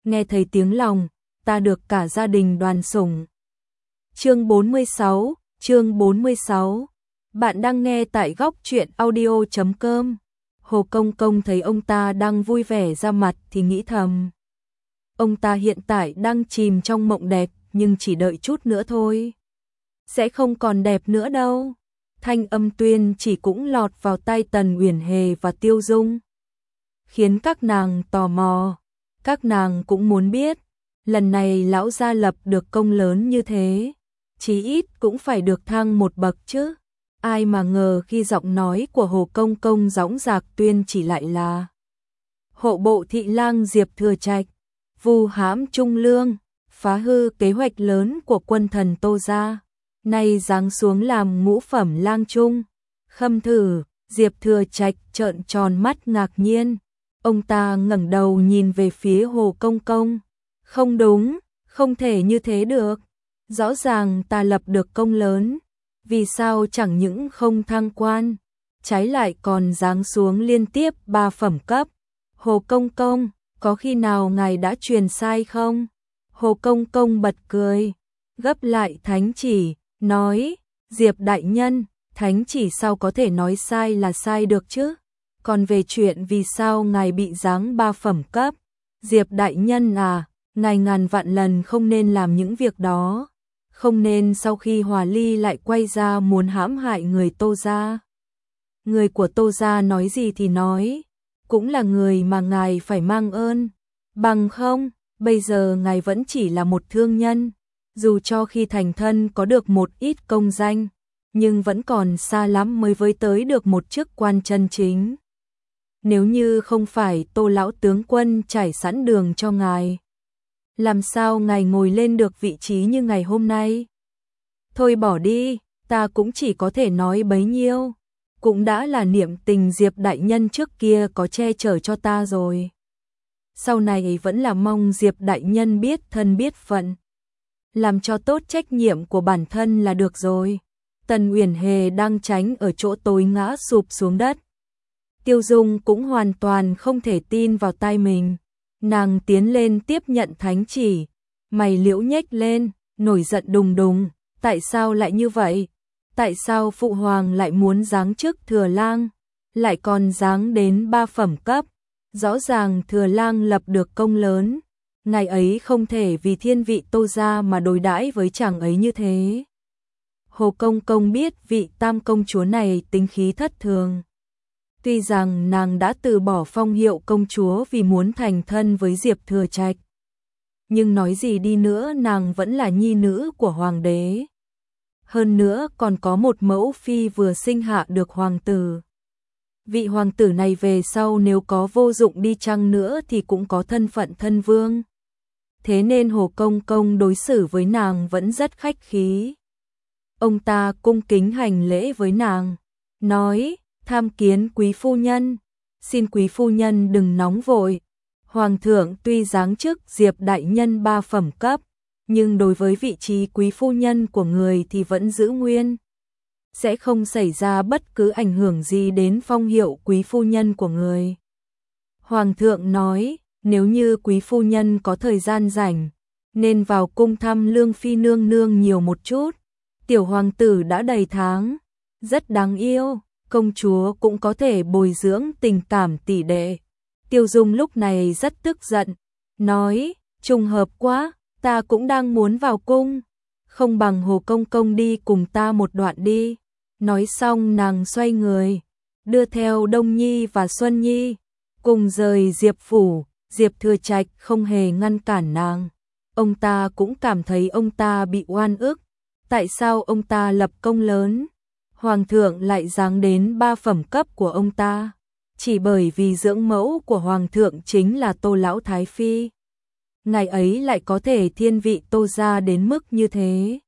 nghe thấy tiếng lòng, ta được cả gia đình đoàn sủng. Chương 46. Bạn đang nghe tại góc truyện audio.com. Hồ Công Công thấy ông ta đang vui vẻ ra mặt thì nghĩ thầm. Ông ta hiện tại đang chìm trong mộng đẹp, nhưng chỉ đợi chút nữa thôi. Sẽ không còn đẹp nữa đâu. Thanh âm Tuyên chỉ cũng lọt vào tai Tần Uyển Hề và Tiêu Dung, khiến các nàng tò mò. Các nàng cũng muốn biết, lần này lão gia lập được công lớn như thế, chí ít cũng phải được thăng một bậc chứ. Ai mà ngờ khi giọng nói của Hồ Công Công dõng dạc Tuyên chỉ lại là hộ bộ thị lang Diệp Thừa Trạch, vu hãm Trung Lương, phá hư kế hoạch lớn của quân thần Tô gia, nay giáng xuống làm ngũ phẩm lang trung. Khâm thử. Diệp Thừa Trạch trợn tròn mắt ngạc nhiên. Ông ta ngẩng đầu nhìn về phía Hồ Công Công. Không đúng, không thể như thế được. Rõ ràng ta lập được công lớn, vì sao chẳng những không thăng quan, trái lại còn giáng xuống liên tiếp 3 phẩm cấp. Hồ Công Công, có khi nào ngài đã truyền sai không? Hồ Công Công bật cười, gấp lại thánh chỉ, nói, Diệp đại nhân, thánh chỉ sao có thể nói sai là sai được chứ? Còn về chuyện vì sao ngài bị giáng 3 phẩm cấp, Diệp đại nhân à, ngài ngàn vạn lần không nên làm những việc đó. Không nên sau khi hòa ly lại quay ra muốn hãm hại người Tô gia. Người của Tô gia nói gì thì nói, cũng là người mà ngài phải mang ơn. Bằng không, bây giờ ngài vẫn chỉ là một thương nhân, dù cho khi thành thân có được một ít công danh, nhưng vẫn còn xa lắm mới với tới được một chức quan chân chính. Nếu như không phải Tô lão tướng quân trải sẵn đường cho ngài, làm sao ngài ngồi lên được vị trí như ngày hôm nay? Thôi bỏ đi, ta cũng chỉ có thể nói bấy nhiêu. Cũng đã là niệm tình Diệp đại nhân trước kia có che chở cho ta rồi. Sau này vẫn là mong Diệp đại nhân biết thân biết phận, làm cho tốt trách nhiệm của bản thân là được rồi. Tần Uyển Hề đang tránh ở chỗ tối ngã sụp xuống đất. Tiêu Dung cũng hoàn toàn không thể tin vào tai mình. Nàng tiến lên tiếp nhận thánh chỉ, mày liễu nhếch lên, nổi giận đùng đùng. Tại sao lại như vậy? Tại sao phụ hoàng lại muốn giáng chức thừa lang, lại còn giáng đến 3 phẩm cấp? Rõ ràng thừa lang lập được công lớn, ngài ấy không thể vì thiên vị Tô gia mà đối đãi với chàng ấy như thế. Hồ Công Công biết vị tam công chúa này tính khí thất thường. Tuy rằng nàng đã từ bỏ phong hiệu công chúa vì muốn thành thân với Diệp Thừa Trạch, nhưng nói gì đi nữa nàng vẫn là nhi nữ của hoàng đế. Hơn nữa còn có một mẫu phi vừa sinh hạ được hoàng tử. Vị hoàng tử này về sau nếu có vô dụng đi chăng nữa thì cũng có thân phận thân vương. Thế nên Hồ Công Công đối xử với nàng vẫn rất khách khí. Ông ta cung kính hành lễ với nàng, nói, tham kiến quý phu nhân, xin quý phu nhân đừng nóng vội. Hoàng thượng tuy giáng chức Diệp đại nhân 3 phẩm cấp, nhưng đối với vị trí quý phu nhân của người thì vẫn giữ nguyên. Sẽ không xảy ra bất cứ ảnh hưởng gì đến phong hiệu quý phu nhân của người. Hoàng thượng nói, nếu như quý phu nhân có thời gian rảnh, nên vào cung thăm Lương Phi nương nương nhiều một chút. Tiểu hoàng tử đã đầy tháng, rất đáng yêu, công chúa cũng có thể bồi dưỡng tình cảm tỷ đệ. Tiêu Dung lúc này rất tức giận, nói, trùng hợp quá, ta cũng đang muốn vào cung, không bằng Hồ Công Công đi cùng ta một đoạn đi. Nói xong nàng xoay người, đưa theo Đông Nhi và Xuân Nhi, cùng rời Diệp phủ. Diệp Thừa Trạch không hề ngăn cản nàng. Ông ta cũng cảm thấy ông ta bị oan ức. Tại sao ông ta lập công lớn, hoàng thượng lại giáng đến 3 phẩm cấp của ông ta? Chỉ bởi vì dưỡng mẫu của hoàng thượng chính là Tô lão thái phi, ngài ấy lại có thể thiên vị Tô gia đến mức như thế.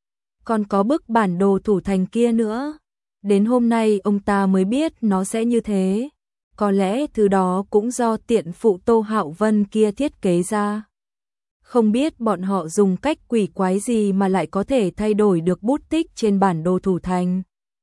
Còn có bức bản đồ thủ thành kia nữa, đến hôm nay ông ta mới biết nó sẽ như thế. Có lẽ thứ đó cũng do tiện phụ Tô Hạo Vân kia thiết kế ra. Không biết bọn họ dùng cách quỷ quái gì mà lại có thể thay đổi được bút tích trên bản đồ thủ thành.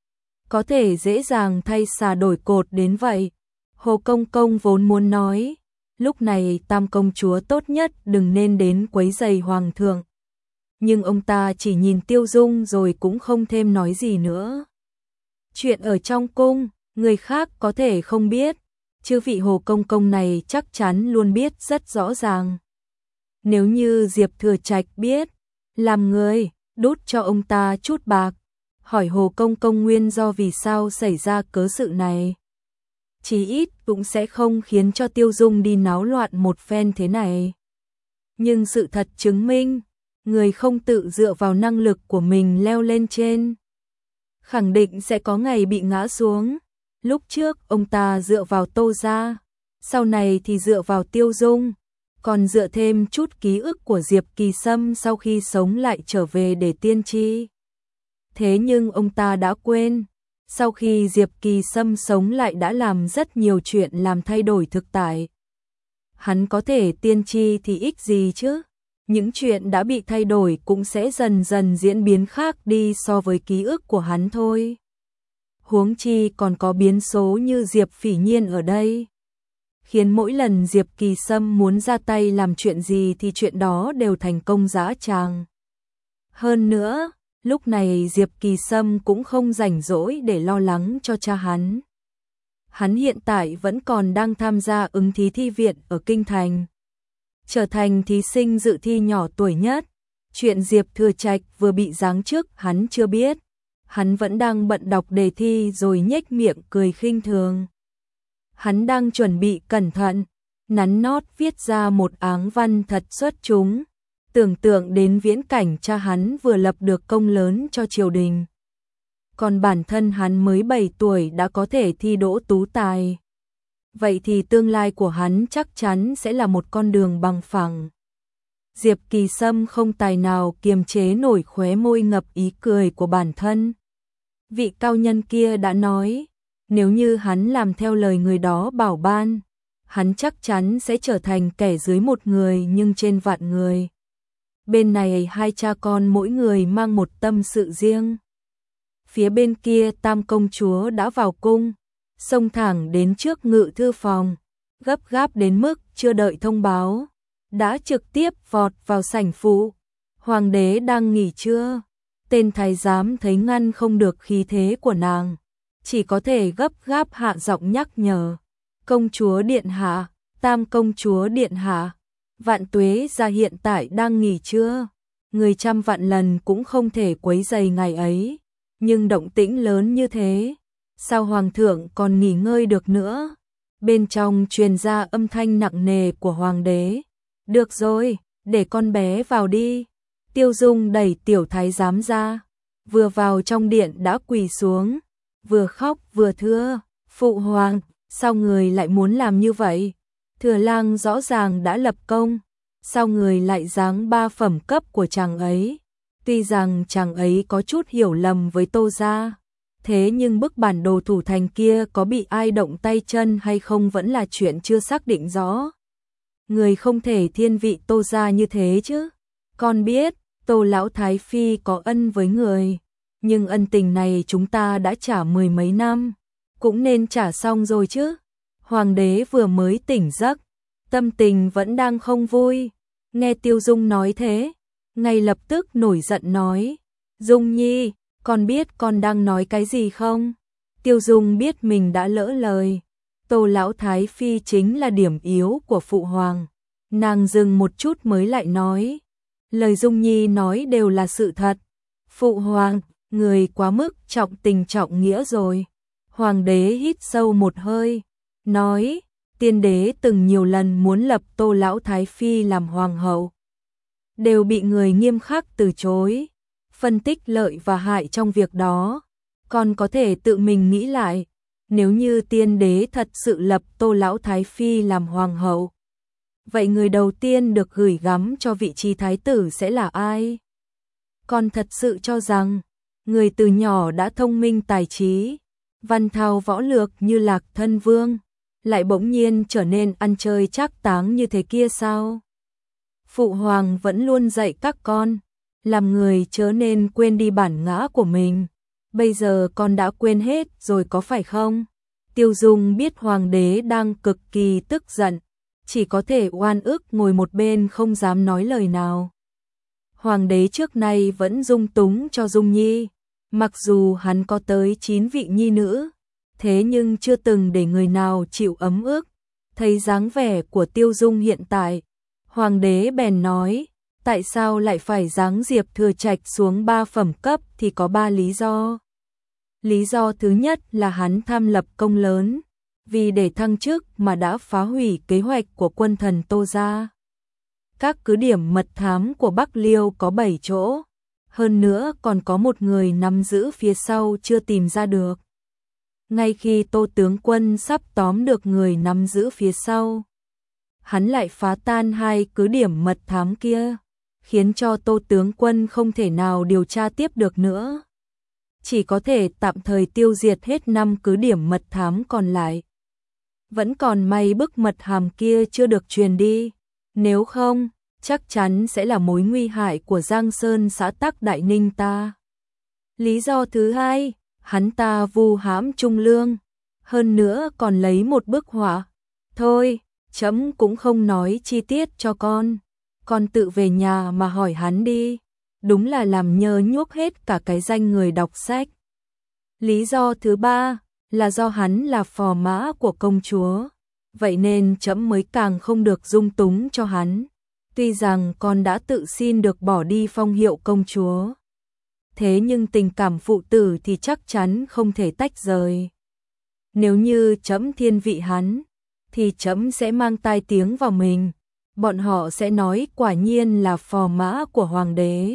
Có thể dễ dàng thay xà đổi cột đến vậy. Hồ Công Công vốn muốn nói, lúc này Tam công chúa tốt nhất đừng nên đến quấy rầy hoàng thượng. Nhưng ông ta chỉ nhìn Tiêu Dung rồi cũng không thêm nói gì nữa. Chuyện ở trong cung, người khác có thể không biết, chứ vị Hồ Công Công này chắc chắn luôn biết rất rõ ràng. Nếu như Diệp Thừa Trạch biết, làm người, đút cho ông ta chút bạc, hỏi Hồ Công Công nguyên do vì sao xảy ra cớ sự này. Chí ít cũng sẽ không khiến cho Tiêu Dung đi náo loạn một phen thế này. Nhưng sự thật chứng minh, người không tự dựa vào năng lực của mình leo lên trên, khẳng định sẽ có ngày bị ngã xuống. Lúc trước ông ta dựa vào Tô gia, sau này thì dựa vào Tiêu Dung, còn dựa thêm chút ký ức của Diệp Kỳ Sâm sau khi sống lại trở về để tiên tri. Thế nhưng ông ta đã quên, sau khi Diệp Kỳ Sâm sống lại đã làm rất nhiều chuyện làm thay đổi thực tại. Hắn có thể tiên tri thì ích gì chứ? Những chuyện đã bị thay đổi cũng sẽ dần dần diễn biến khác đi so với ký ức của hắn thôi. Huống chi còn có biến số như Diệp Phỉ Nhiên ở đây, khiến mỗi lần Diệp Kỳ Sâm muốn ra tay làm chuyện gì thì chuyện đó đều thành công dã tràng. Hơn nữa, lúc này Diệp Kỳ Sâm cũng không rảnh rỗi để lo lắng cho cha hắn. Hắn hiện tại vẫn còn đang tham gia ứng thí thi viện ở Kinh Thành, trở thành thí sinh dự thi nhỏ tuổi nhất. Chuyện Diệp Thừa Trạch vừa bị giáng chức hắn chưa biết, hắn vẫn đang bận đọc đề thi rồi nhếch miệng cười khinh thường. Hắn đang chuẩn bị cẩn thận, nắn nót viết ra một áng văn thật xuất chúng, tưởng tượng đến viễn cảnh cha hắn vừa lập được công lớn cho triều đình. Còn bản thân hắn mới 7 tuổi đã có thể thi đỗ tú tài. Vậy thì tương lai của hắn chắc chắn sẽ là một con đường bằng phẳng. Diệp Kỳ Sâm không tài nào kiềm chế nổi khóe môi ngập ý cười của bản thân. Vị cao nhân kia đã nói, nếu như hắn làm theo lời người đó bảo ban, hắn chắc chắn sẽ trở thành kẻ dưới một người nhưng trên vạn người. Bên này hai cha con mỗi người mang một tâm sự riêng. Phía bên kia Tam công chúa đã vào cung, xông thẳng đến trước ngự thư phòng, gấp gáp đến mức chưa đợi thông báo, đã trực tiếp vọt vào sảnh phụ. Hoàng đế đang nghỉ trưa, tên thái giám thấy ngăn không được khí thế của nàng, chỉ có thể gấp gáp hạ giọng nhắc nhở. Công chúa điện hạ, Tam công chúa điện hạ, Vạn Tuế gia hiện tại đang nghỉ trưa, người trăm vạn lần cũng không thể quấy rầy ngày ấy, nhưng động tĩnh lớn như thế, sao hoàng thượng còn nghỉ ngơi được nữa? Bên trong truyền ra âm thanh nặng nề của hoàng đế. Được rồi, để con bé vào đi. Tiêu Dung đẩy tiểu thái giám ra, vừa vào trong điện đã quỳ xuống, vừa khóc vừa thưa, phụ hoàng, sao người lại muốn làm như vậy? Thừa lang rõ ràng đã lập công, sao người lại giáng 3 phẩm cấp của chàng ấy? Tuy rằng chàng ấy có chút hiểu lầm với Tô gia, thế nhưng bức bản đồ thủ thành kia có bị ai động tay chân hay không vẫn là chuyện chưa xác định rõ. Người không thể thiên vị Tô gia như thế chứ. Con biết, Tô lão thái phi có ân với người, nhưng ân tình này chúng ta đã trả 10 mấy năm, cũng nên trả xong rồi chứ. Hoàng đế vừa mới tỉnh giấc, tâm tình vẫn đang không vui, nghe Tiêu Dung nói thế, ngay lập tức nổi giận nói, Dung Nhi, con biết con đang nói cái gì không? Tiêu Dung biết mình đã lỡ lời, Tô lão thái phi chính là điểm yếu của phụ hoàng. Nàng dừng một chút mới lại nói, lời Dung Nhi nói đều là sự thật. Phụ hoàng, người quá mức trọng tình trọng nghĩa rồi. Hoàng đế hít sâu một hơi, nói, tiên đế từng nhiều lần muốn lập Tô lão thái phi làm hoàng hậu, đều bị người nghiêm khắc từ chối. Phân tích lợi và hại trong việc đó, con có thể tự mình nghĩ lại, nếu như tiên đế thật sự lập Tô lão thái phi làm hoàng hậu, vậy người đầu tiên được gửi gắm cho vị trí thái tử sẽ là ai? Con thật sự cho rằng, người từ nhỏ đã thông minh tài trí, văn thao võ lược như Lạc Thân Vương, lại bỗng nhiên trở nên ăn chơi trác táng như thế kia sao? Phụ hoàng vẫn luôn dạy các con, làm người chớ nên quên đi bản ngã của mình. Bây giờ con đã quên hết rồi có phải không? Tiêu Dung biết hoàng đế đang cực kỳ tức giận, chỉ có thể oan ức ngồi một bên không dám nói lời nào. Hoàng đế trước nay vẫn dung túng cho Dung Nhi, mặc dù hắn có tới 9 vị nhi nữ, thế nhưng chưa từng để người nào chịu ấm ức. Thấy dáng vẻ của Tiêu Dung hiện tại, Hoàng đế bèn nói, tại sao lại phải giáng Diệp Thừa Trạch xuống 3 phẩm cấp thì có 3 lý do. Lý do thứ nhất là hắn tham lập công lớn, vì để thăng chức mà đã phá hủy kế hoạch của quân thần Tô gia. Các cứ điểm mật thám của Bắc Liêu có 7 chỗ, hơn nữa còn có một người nắm giữ phía sau chưa tìm ra được. Ngay khi Tô tướng quân sắp tóm được người nắm giữ phía sau, hắn lại phá tan 2 cứ điểm mật thám kia, khiến cho Tô tướng quân không thể nào điều tra tiếp được nữa. Chỉ có thể tạm thời tiêu diệt hết 5 cứ điểm mật thám còn lại. Vẫn còn may bức mật hàm kia chưa được truyền đi, nếu không, chắc chắn sẽ là mối nguy hại của Giang Sơn xã Tắc Đại Ninh ta. Lý do thứ hai, hắn ta vu hãm Trung Lương, hơn nữa còn lấy một bức họa. Thôi, trẫm cũng không nói chi tiết cho con tự về nhà mà hỏi hắn đi. Đúng là làm nhơ nhuốc hết cả cái danh người đọc sách. Lý do thứ ba là do hắn là phò mã của công chúa, vậy nên trẫm mới càng không được dung túng cho hắn. Tuy rằng con đã tự xin được bỏ đi phong hiệu công chúa, thế nhưng tình cảm phụ tử thì chắc chắn không thể tách rời. Nếu như trẫm thiên vị hắn, thì trẫm sẽ mang tai tiếng vào mình. Bọn họ sẽ nói quả nhiên là phò mã của hoàng đế.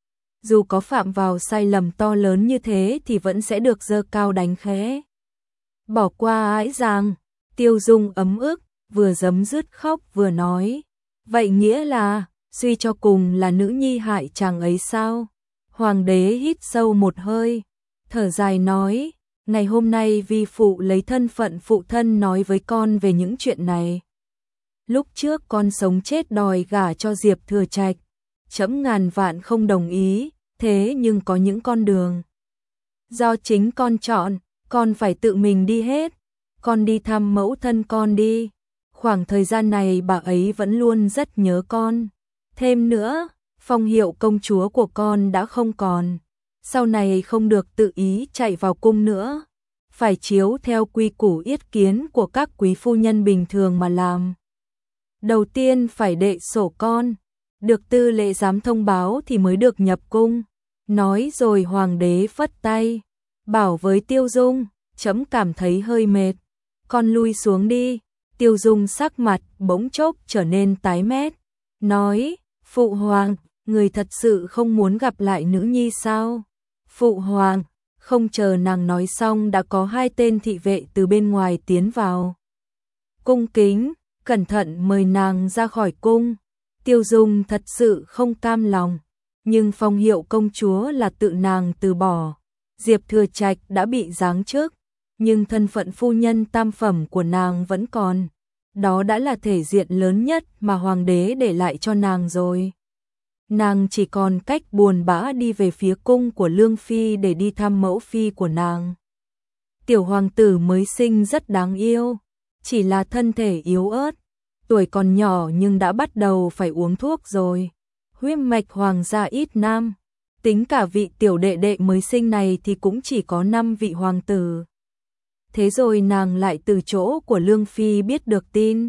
Dù có phạm vào sai lầm to lớn như thế thì vẫn sẽ được giơ cao đánh khẽ. Bỏ qua ái giang, Tiêu Dung ấm ức, vừa giấm dứt khóc vừa nói. Vậy nghĩa là, suy cho cùng là nữ nhi hại chàng ấy sao? Hoàng đế hít sâu một hơi, thở dài nói, ngày hôm nay vi phụ lấy thân phận phụ thân nói với con về những chuyện này. Lúc trước con sống chết đòi gả cho Diệp Thừa Trạch, trẫm ngàn vạn không đồng ý, thế nhưng có những con đường do chính con chọn, con phải tự mình đi hết. Con đi thăm mẫu thân con đi. Khoảng thời gian này bà ấy vẫn luôn rất nhớ con. Thêm nữa, phong hiệu công chúa của con đã không còn. Sau này không được tự ý chạy vào cung nữa. Phải chiếu theo quy củ yết kiến của các quý phu nhân bình thường mà làm. Đầu tiên phải đệ sổ con, được tư lệ giám thông báo thì mới được nhập cung. Nói rồi hoàng đế phất tay, bảo với Tiêu Dung, trẫm cảm thấy hơi mệt, con lui xuống đi. Tiêu Dung sắc mặt bỗng chốc trở nên tái mét, nói, phụ hoàng, người thật sự không muốn gặp lại nữ nhi sao? Phụ hoàng, không chờ nàng nói xong đã có 2 tên thị vệ từ bên ngoài tiến vào. Cung kính, cẩn thận mời nàng ra khỏi cung. Tiêu Dung thật sự không cam lòng, nhưng phong hiệu công chúa là tự nàng từ bỏ. Diệp Thừa Trạch đã bị giáng chức, nhưng thân phận phu nhân tam phẩm của nàng vẫn còn. Đó đã là thể diện lớn nhất mà hoàng đế để lại cho nàng rồi. Nàng chỉ còn cách buồn bã đi về phía cung của Lương Phi để đi thăm mẫu phi của nàng. Tiểu hoàng tử mới sinh rất đáng yêu, chỉ là thân thể yếu ớt, tuổi còn nhỏ nhưng đã bắt đầu phải uống thuốc rồi. Huyết mạch hoàng gia ít nam, tính cả vị tiểu đệ đệ mới sinh này thì cũng chỉ có 5 vị hoàng tử. Thế rồi nàng lại từ chỗ của Lương Phi biết được tin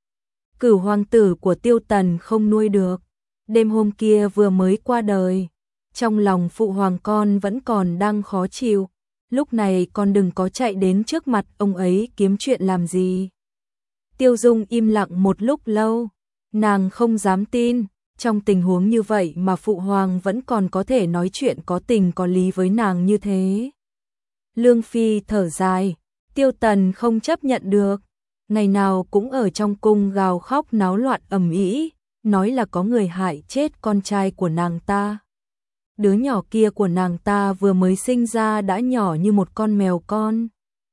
Cửu hoàng tử của Tiêu Tần không nuôi được, đêm hôm kia vừa mới qua đời. Trong lòng phụ hoàng con vẫn còn đang khó chịu, lúc này con đừng có chạy đến trước mặt ông ấy kiếm chuyện làm gì. Tiêu Dung im lặng một lúc lâu, nàng không dám tin, trong tình huống như vậy mà phụ hoàng vẫn còn có thể nói chuyện có tình có lý với nàng như thế. Lương Phi thở dài, Tiêu Tần không chấp nhận được, ngày nào cũng ở trong cung gào khóc náo loạn ầm ĩ, nói là có người hại chết con trai của nàng ta. Đứa nhỏ kia của nàng ta vừa mới sinh ra đã nhỏ như một con mèo con.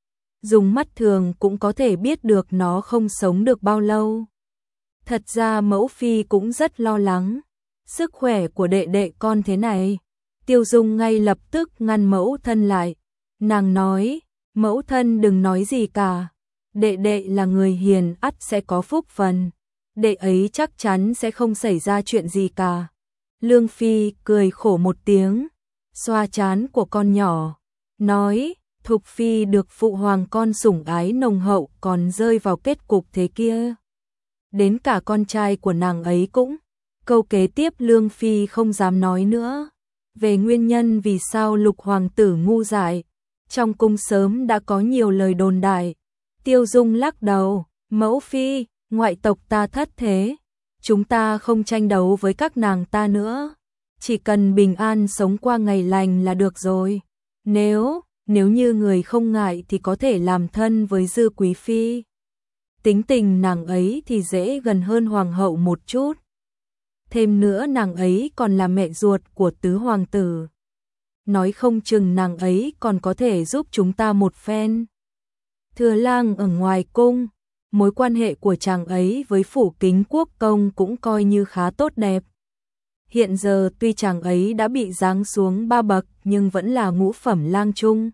Dùng mắt thường cũng có thể biết được nó không sống được bao lâu. Thật ra mẫu phi cũng rất lo lắng. Sức khỏe của đệ đệ con thế này. Tiêu Dung ngay lập tức ngăn mẫu thân lại. Nàng nói, mẫu thân đừng nói gì cả. Đệ đệ là người hiền ắt sẽ có phúc phần. đệ ấy chắc chắn sẽ không xảy ra chuyện gì cả. Lương Phi cười khổ một tiếng, xoa trán của con nhỏ, nói, Thục Phi được phụ hoàng con sủng ái nồng hậu còn rơi vào kết cục thế kia. Đến cả con trai của nàng ấy cũng. Câu kế tiếp Lương Phi không dám nói nữa. Về nguyên nhân vì sao Lục hoàng tử ngu dại, trong cung sớm đã có nhiều lời đồn đại. Tiêu Dung lắc đầu, mẫu phi, ngoại tộc ta thất thế, chúng ta không tranh đấu với các nàng ta nữa, chỉ cần bình an sống qua ngày lành là được rồi. Nếu như người không ngại thì có thể làm thân với Dư quý phi. Tính tình nàng ấy thì dễ gần hơn hoàng hậu một chút. Thêm nữa nàng ấy còn là mẹ ruột của tứ hoàng tử. Nói không chừng nàng ấy còn có thể giúp chúng ta một phen. Thừa Lang ở ngoài cung, mối quan hệ của chàng ấy với phủ Kính Quốc công cũng coi như khá tốt đẹp. Hiện giờ tuy chàng ấy đã bị giáng xuống 3 bậc nhưng vẫn là ngũ phẩm lang trung.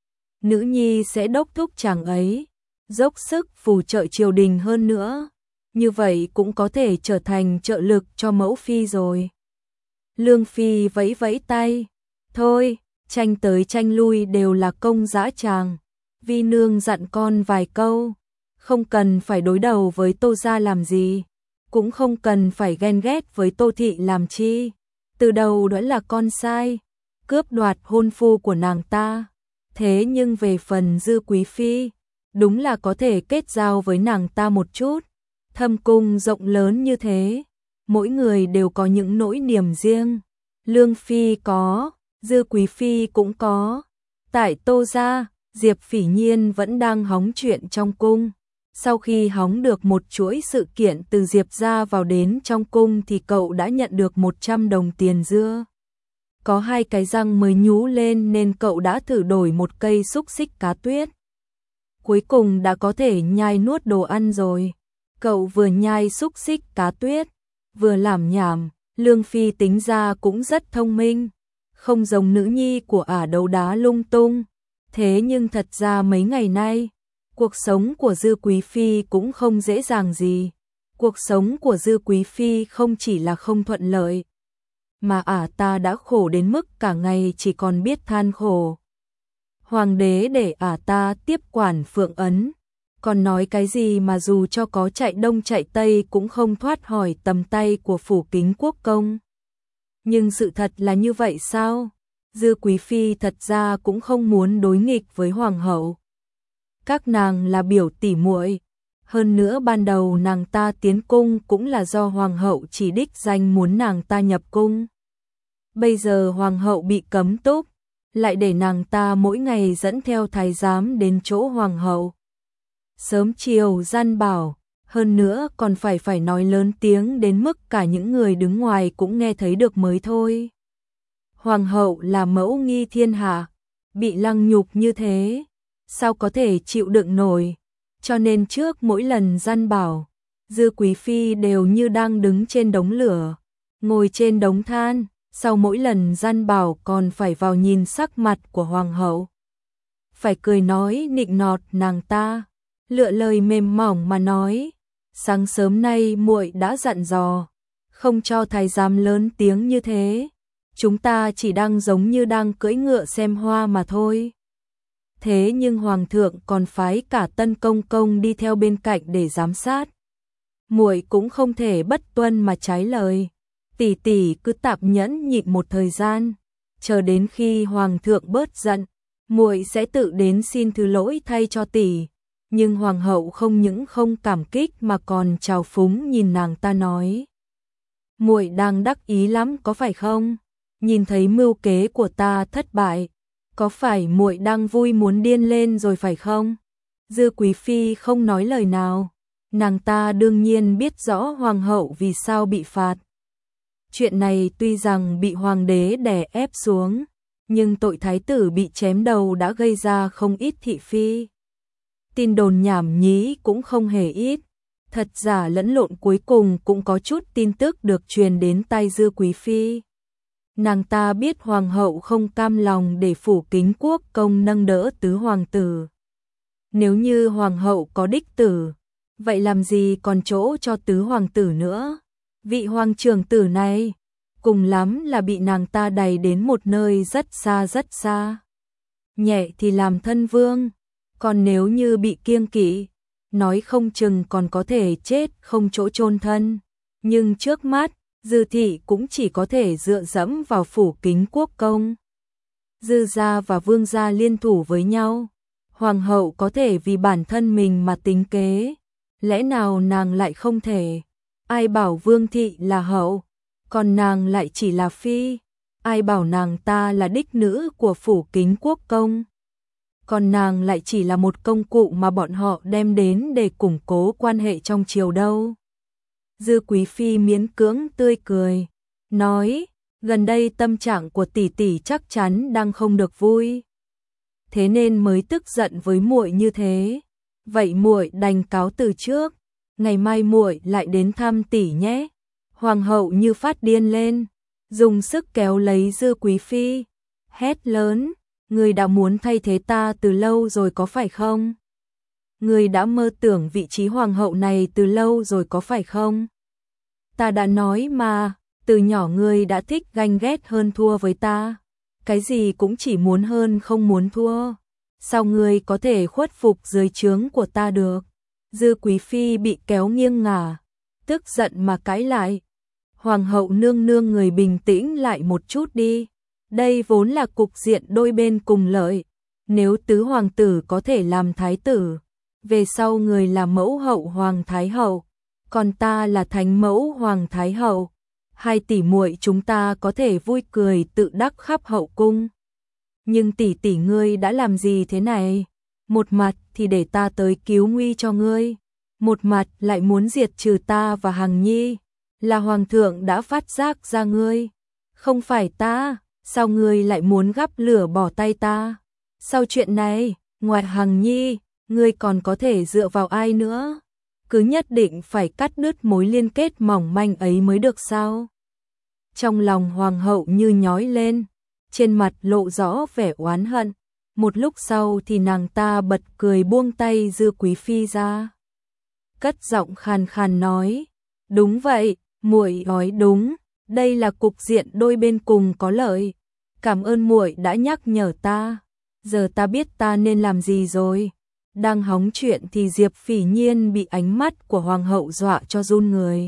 Nữ nhi sẽ đốc thúc chàng ấy, dốc sức phù trợ triều đình hơn nữa. Như vậy cũng có thể trở thành trợ lực cho mẫu phi rồi. Lương Phi vẫy vẫy tay. Thôi, tranh tới tranh lui đều là công dã tràng. Vi nương dặn con vài câu. Không cần phải đối đầu với Tô gia làm gì. Cũng không cần phải ghen ghét với Tô thị làm chi. Từ đầu đã là con sai. Cướp đoạt hôn phu của nàng ta. Thế nhưng về phần Dư quý phi, đúng là có thể kết giao với nàng ta một chút. Thâm cung rộng lớn như thế, mỗi người đều có những nỗi niềm riêng. Lương Phi có, Dư quý phi cũng có. Tại Tô gia, Diệp Phỉ Nhiên vẫn đang hóng chuyện trong cung. Sau khi hóng được một chuỗi sự kiện từ Diệp gia vào đến trong cung thì cậu đã nhận được 100 đồng tiền dưa. Có 2 cái răng mới nhú lên nên cậu đã thử đổi một cây xúc xích cá tuyết. Cuối cùng đã có thể nhai nuốt đồ ăn rồi. Cậu vừa nhai xúc xích cá tuyết, vừa làm nhảm. Lương Phi tính ra cũng rất thông minh, không giống nữ nhi của ả đấu đá lung tung. Thế nhưng thật ra mấy ngày nay, cuộc sống của Dư quý phi cũng không dễ dàng gì. Cuộc sống của Dư quý phi không chỉ là không thuận lợi, mà ả ta đã khổ đến mức cả ngày chỉ còn biết than khổ. Hoàng đế để ả ta tiếp quản Phượng Ấn, còn nói cái gì mà dù cho có chạy đông chạy tây cũng không thoát khỏi tầm tay của phủ Kính Quốc công. Nhưng sự thật là như vậy sao? Dư quý phi thật ra cũng không muốn đối nghịch với hoàng hậu. Các nàng là biểu tỷ muội, hơn nữa ban đầu nàng ta tiến cung cũng là do hoàng hậu chỉ đích danh muốn nàng ta nhập cung. Bây giờ hoàng hậu bị cấm túc, lại để nàng ta mỗi ngày dẫn theo thái giám đến chỗ hoàng hậu. Sớm chiều gian bảo, hơn nữa còn phải nói lớn tiếng đến mức cả những người đứng ngoài cũng nghe thấy được mới thôi. Hoàng hậu là mẫu nghi thiên hạ, bị lăng nhục như thế, sao có thể chịu đựng nổi, cho nên trước mỗi lần gian bảo, Dư quý phi đều như đang đứng trên đống lửa, ngồi trên đống than, sau mỗi lần gian bảo còn phải vào nhìn sắc mặt của hoàng hậu. Phải cười nói nịnh nọt nàng ta, lựa lời mềm mỏng mà nói, sáng sớm nay muội đã dặn dò, không cho thái giám lớn tiếng như thế, chúng ta chỉ đang giống như đang cưỡi ngựa xem hoa mà thôi. Thế nhưng hoàng thượng còn phái cả Tân công công đi theo bên cạnh để giám sát. Muội cũng không thể bất tuân mà trái lời. Tỷ tỷ cứ tạm nhẫn nhịn một thời gian, chờ đến khi hoàng thượng bớt giận, muội sẽ tự đến xin thứ lỗi thay cho tỷ. Nhưng hoàng hậu không những không cảm kích mà còn trào phúng nhìn nàng ta nói: "Muội đang đắc ý lắm có phải không? Nhìn thấy mưu kế của ta thất bại, có phải muội đang vui muốn điên lên rồi phải không?" Dư quý phi không nói lời nào, nàng ta đương nhiên biết rõ hoàng hậu vì sao bị phạt. Chuyện này tuy rằng bị hoàng đế đè ép xuống, nhưng tội thái tử bị chém đầu đã gây ra không ít thị phi. Tin đồn nhảm nhí cũng không hề ít, thật giả lẫn lộn cuối cùng cũng có chút tin tức được truyền đến tai Dư quý phi. Nàng ta biết hoàng hậu không cam lòng để phủ Kính Quốc công nâng đỡ tứ hoàng tử. Nếu như hoàng hậu có đích tử, vậy làm gì còn chỗ cho tứ hoàng tử nữa? Vị hoàng trưởng tử này, cùng lắm là bị nàng ta đày đến một nơi rất xa. Nhẹ thì làm thân vương, còn nếu như bị kiêng kỵ, nói không chừng còn có thể chết không chỗ chôn thân. Nhưng trước mắt, Dư thị cũng chỉ có thể dựa dẫm vào phủ Kính Quốc công. Dư gia và Vương gia liên thủ với nhau, hoàng hậu có thể vì bản thân mình mà tính kế, lẽ nào nàng lại không thể? Ai bảo Vương thị là hậu, còn nàng lại chỉ là phi? Ai bảo nàng ta là đích nữ của phủ Kính Quốc công, còn nàng lại chỉ là một công cụ mà bọn họ đem đến để củng cố quan hệ trong triều đâu? Dư Quý phi miễn cưỡng tươi cười, nói, gần đây tâm trạng của tỷ tỷ chắc chắn đang không được vui, thế nên mới tức giận với muội như thế. Vậy muội đành cáo từ trước, ngày mai muội lại đến thăm tỷ nhé. Hoàng hậu như phát điên lên, dùng sức kéo lấy Dư Quý phi, hét lớn, người đã muốn thay thế ta từ lâu rồi có phải không? Người đã mơ tưởng vị trí hoàng hậu này từ lâu rồi có phải không? Ta đã nói mà, từ nhỏ ngươi đã thích ganh ghét hơn thua với ta, cái gì cũng chỉ muốn hơn không muốn thua. Sao ngươi có thể khuất phục dưới trướng của ta được? Dư Quý phi bị kéo nghiêng ngả, tức giận mà cãi lại. Hoàng hậu nương nương, người bình tĩnh lại một chút đi. Đây vốn là cục diện đôi bên cùng lợi. Nếu tứ hoàng tử có thể làm thái tử, về sau người là mẫu hậu hoàng thái hậu, còn ta là thánh mẫu hoàng thái hậu. Hai tỷ muội chúng ta có thể vui cười tự đắc khắp hậu cung. Nhưng tỷ tỷ ngươi đã làm gì thế này? Một mặt thì để ta tới cứu nguy cho ngươi, một mặt lại muốn diệt trừ ta và Hằng Nhi. Là hoàng thượng đã phát giác ra ngươi, không phải ta, sao ngươi lại muốn gắp lửa bỏ tay ta? Sau chuyện này, ngoài Hằng Nhi, ngươi còn có thể dựa vào ai nữa? Cứ nhất định phải cắt đứt mối liên kết mỏng manh ấy mới được sao? Trong lòng hoàng hậu như nhói lên, trên mặt lộ rõ vẻ oán hận. Một lúc sau thì nàng ta bật cười buông tay Dư Quý phi ra, cất giọng khàn khàn nói, đúng vậy, muội nói đúng, đây là cục diện đôi bên cùng có lợi. Cảm ơn muội đã nhắc nhở ta, giờ ta biết ta nên làm gì rồi. Đang hóng chuyện thì Diệp Phỉ Nhiên bị ánh mắt của hoàng hậu dọa cho run người.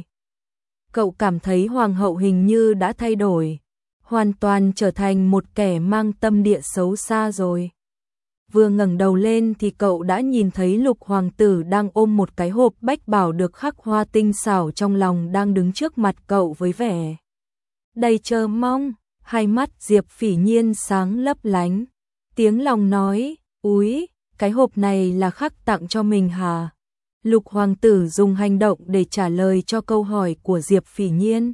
Cậu cảm thấy hoàng hậu hình như đã thay đổi, hoàn toàn trở thành một kẻ mang tâm địa xấu xa rồi. Vừa ngẩng đầu lên thì cậu đã nhìn thấy Lục hoàng tử đang ôm một cái hộp bách bảo được khắc hoa tinh xảo trong lòng đang đứng trước mặt cậu với vẻ đầy chờ mong. Hai mắt Diệp Phỉ Nhiên sáng lấp lánh, tiếng lòng nói, úi, cái hộp này là khắc tặng cho mình hả? Lục hoàng tử dùng hành động để trả lời cho câu hỏi của Diệp Phỉ Nhiên.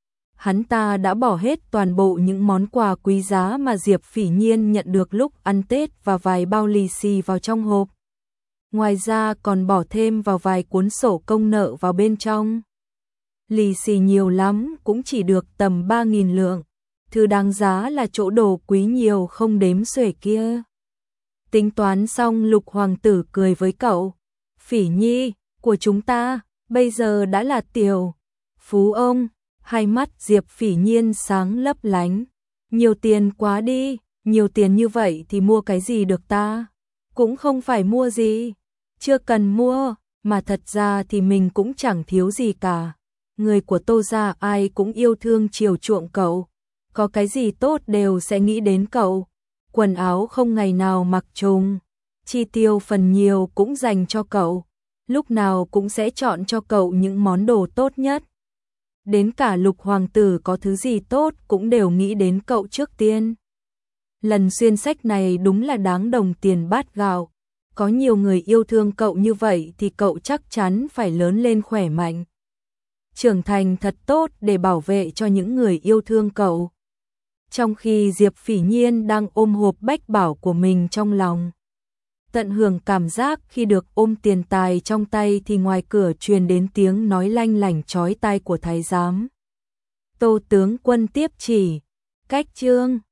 Hắn ta đã bỏ hết toàn bộ những món quà quý giá mà Diệp Phỉ Nhiên nhận được lúc ăn Tết và vài bao lì xì vào trong hộp. Ngoài ra còn bỏ thêm vào vài cuốn sổ công nợ vào bên trong. Lì xì nhiều lắm cũng chỉ được tầm 3.000 lượng. Thứ đáng giá là chỗ đồ quý nhiều không đếm xuể kia. Tính toán xong Lục hoàng tử cười với cậu. Phỉ Nhi, của chúng ta, bây giờ đã là tiểu phú ông. Hai mắt Diệp Phỉ Nhiên sáng lấp lánh. Nhiều tiền quá đi, nhiều tiền như vậy thì mua cái gì được ta? Cũng không phải mua gì, chưa cần mua, mà thật ra thì mình cũng chẳng thiếu gì cả. Người của Tô gia ai cũng yêu thương chiều chuộng cậu, có cái gì tốt đều sẽ nghĩ đến cậu. Quần áo không ngày nào mặc trùng, chi tiêu phần nhiều cũng dành cho cậu, lúc nào cũng sẽ chọn cho cậu những món đồ tốt nhất. Đến cả Lục hoàng tử có thứ gì tốt cũng đều nghĩ đến cậu trước tiên. Lần xuyên sách này đúng là đáng đồng tiền bát gạo. Có nhiều người yêu thương cậu như vậy thì cậu chắc chắn phải lớn lên khỏe mạnh, trưởng thành thật tốt để bảo vệ cho những người yêu thương cậu. Trong khi Diệp Phỉ Nhiên đang ôm hộp bách bảo của mình trong lòng, tận hưởng cảm giác khi được ôm tiền tài trong tay thì ngoài cửa truyền đến tiếng nói lanh lảnh chói tai của thái giám. Tô tướng quân tiếp chỉ, cách chương